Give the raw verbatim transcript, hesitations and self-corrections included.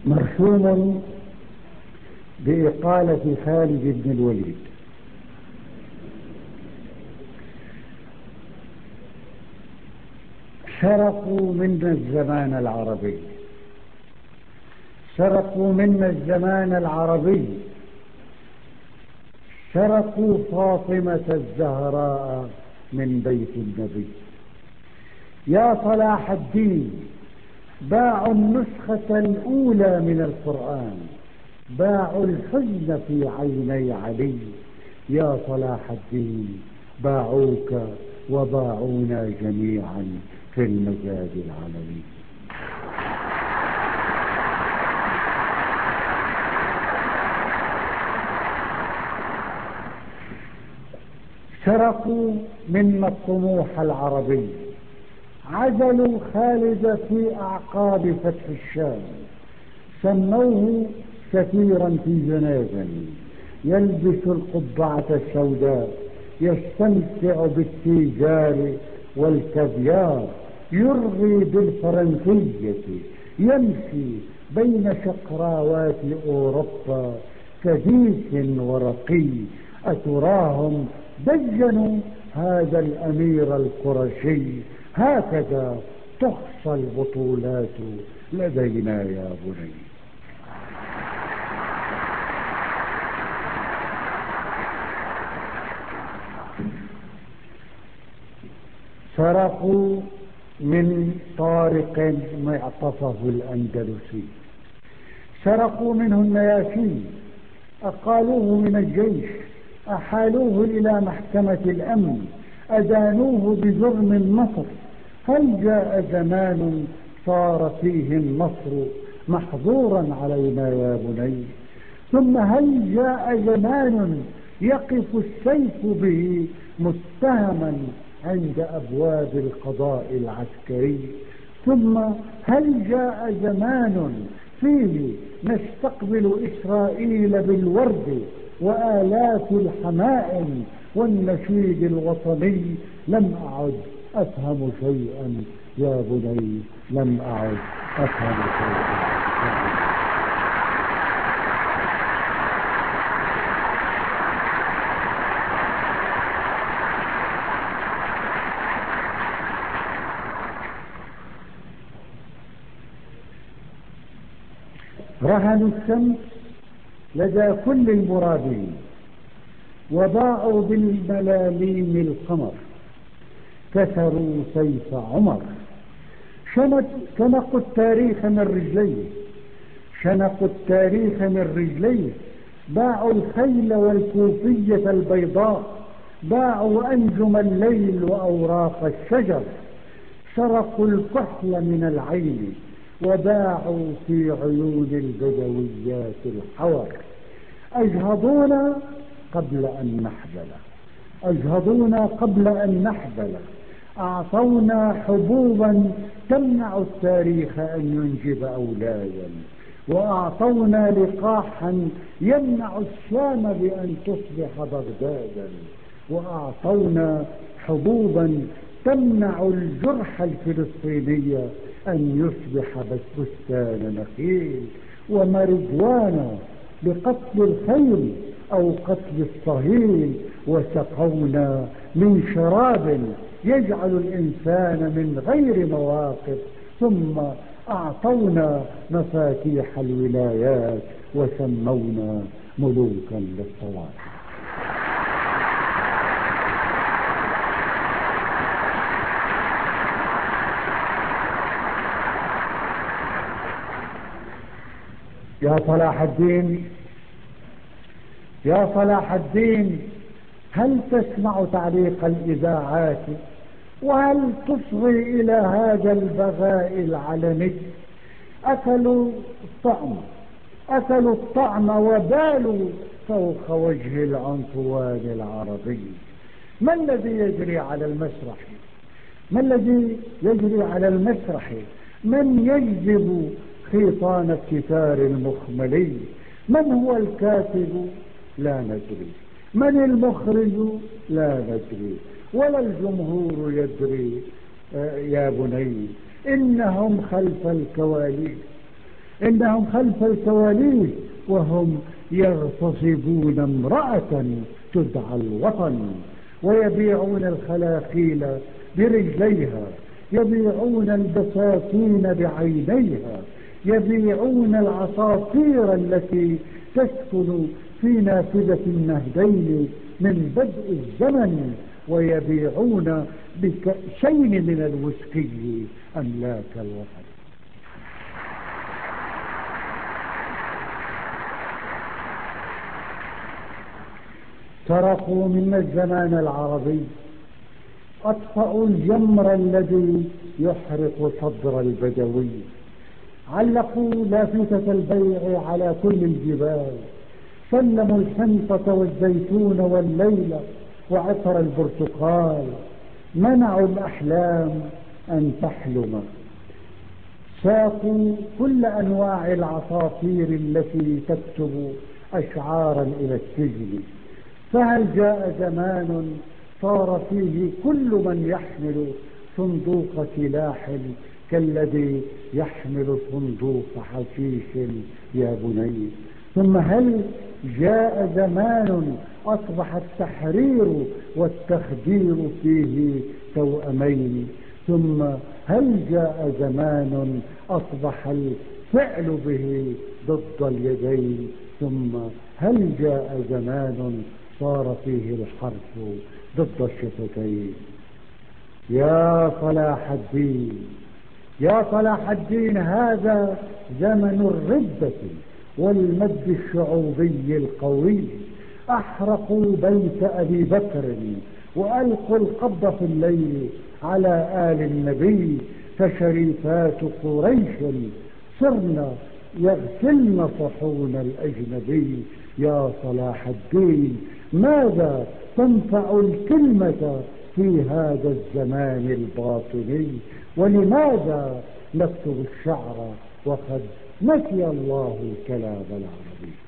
مرسوم بإقالة خالد بن الوليد. سرقوا منا الزمان العربي، سرقوا منا الزمان العربي، سرقوا فاطمة الزهراء من بيت النبي. يا صلاح الدين، باعوا النسخة الأولى من القرآن، باعوا الحزن في عيني علي. يا صلاح الدين، باعوك وباعونا جميعا في المجال العالمي. سرقوا منا الطموح العربي، عزلوا خالد في أعقاب فتح الشام، سموه سفيرا في جنازة، يلبس القبعة السوداء، يستمتع بالتيجار والكافيار، يرغي بالفرنسية، يمشي بين شقراوات أوروبا كديس ورقي. أتراهم دجنوا هذا الأمير القرشي؟ هكذا تحصى البطولات لدينا يا بني. سرقوا من طارق معطفه الأندلسي، سرقوا منه النياشين، أقالوه من الجيش، أحالوه إلى محكمة الأمن، أدانوه بجرم النصر. هل جاء زمان صار فيه النصر محظورا علينا يا بني؟ ثم هل جاء زمان يقف السيف به متهما عند أبواب القضاء العسكري؟ ثم هل جاء زمان فيه نستقبل إسرائيل بالورد وآلاف الحمائم والنشيد الوطني؟ لم أعد أفهم شيئا يا بني، لم أعد أفهم شيئا. رهنوا الشمس لدى كل المرابين، وباعوا بالملاليم القمر، كسروا سيف عمر، شنقوا التاريخ من رجليه، شنقوا التاريخ من رجليه، باعوا الخيل والكوفية البيضاء، باعوا أنجم الليل وأوراق الشجر، سرقوا الكحل من العين، وباعوا في عيون البدويات الحور. أجهضونا قبل أن نحبل، أجهضونا قبل أن نحبل، أعطونا حبوبا تمنع التاريخ أن ينجب أولادا، وأعطونا لقاحا يمنع الشام بأن تصبح بغدادا، وأعطونا حبوبا تمنع الجرح الفلسطيني أن يصبح بستان نخيل، ومرجوانا بقتل الخيل أو قتل الصهيل، وسقونا من شراب يجعل الإنسان من غير مواقف، ثم أعطونا مفاتيح الولايات وسمونا ملوكا للطوائف. يا صلاح الدين، يا صلاح الدين، هل تسمع تعليق الإذاعات؟ وهل تصغي إلى هذا البغاء العلني؟ أكلوا الطعم، أكلوا الطعم وبالوا فوق وجه العنفوان العربي. ما الذي يجري على المسرح؟ ما الذي يجري على المسرح؟ من يجذب خيطان الستار المخملي؟ من هو الكاتب؟ لا ندري. من المخرج؟ لا ندري، ولا الجمهور يدري. آه يا بني، إنهم خلف الكواليس، إنهم خلف الكواليس وهم يغتصبون امرأة تدعى الوطن، ويبيعون الخلاخيل برجليها، يبيعون البساتين بعينيها، يبيعون العصافير التي تسكن في نافذة النهدين من بدء الزمن، ويبيعون بكأسين من الوسكي أملاك الوطن. سرقوا منا الزمان العربي، أطفأوا الجمر الذي يحرق صدر البدوي، علقوا لافتة البيع على كل الجبال، سلموا الحنطة والزيتون والليل وعطر البرتقال، منعوا الأحلام أن تحلم، ساقوا كل أنواع العصافير التي تكتب أشعارا إلى السجن. فهل جاء زمان صار فيه كل من يحمل صندوق سلاح كالذي يحمل صندوق حشيش يا بني؟ ثم هل جاء زمان أصبح التحرير والتخدير فيه توأمين؟ ثم هل جاء زمان أصبح الفعل به ضد اليدين؟ ثم هل جاء زمان صار فيه الحرف ضد الشفتين؟ يا صلاح الدين، يا صلاح الدين، هذا زمن الردة والمد الشعوبي القوي. أحرقوا بيت أبي بكر وألقوا القبض في الليل على آل النبي، فشريفات قريش صرنا يغسلن صحون الأجنبي. يا صلاح الدين، ماذا تنفع الكلمة في هذا الزمان الباطني؟ ولماذا نكتب الشعر وقد نسي الله الكلام العربي؟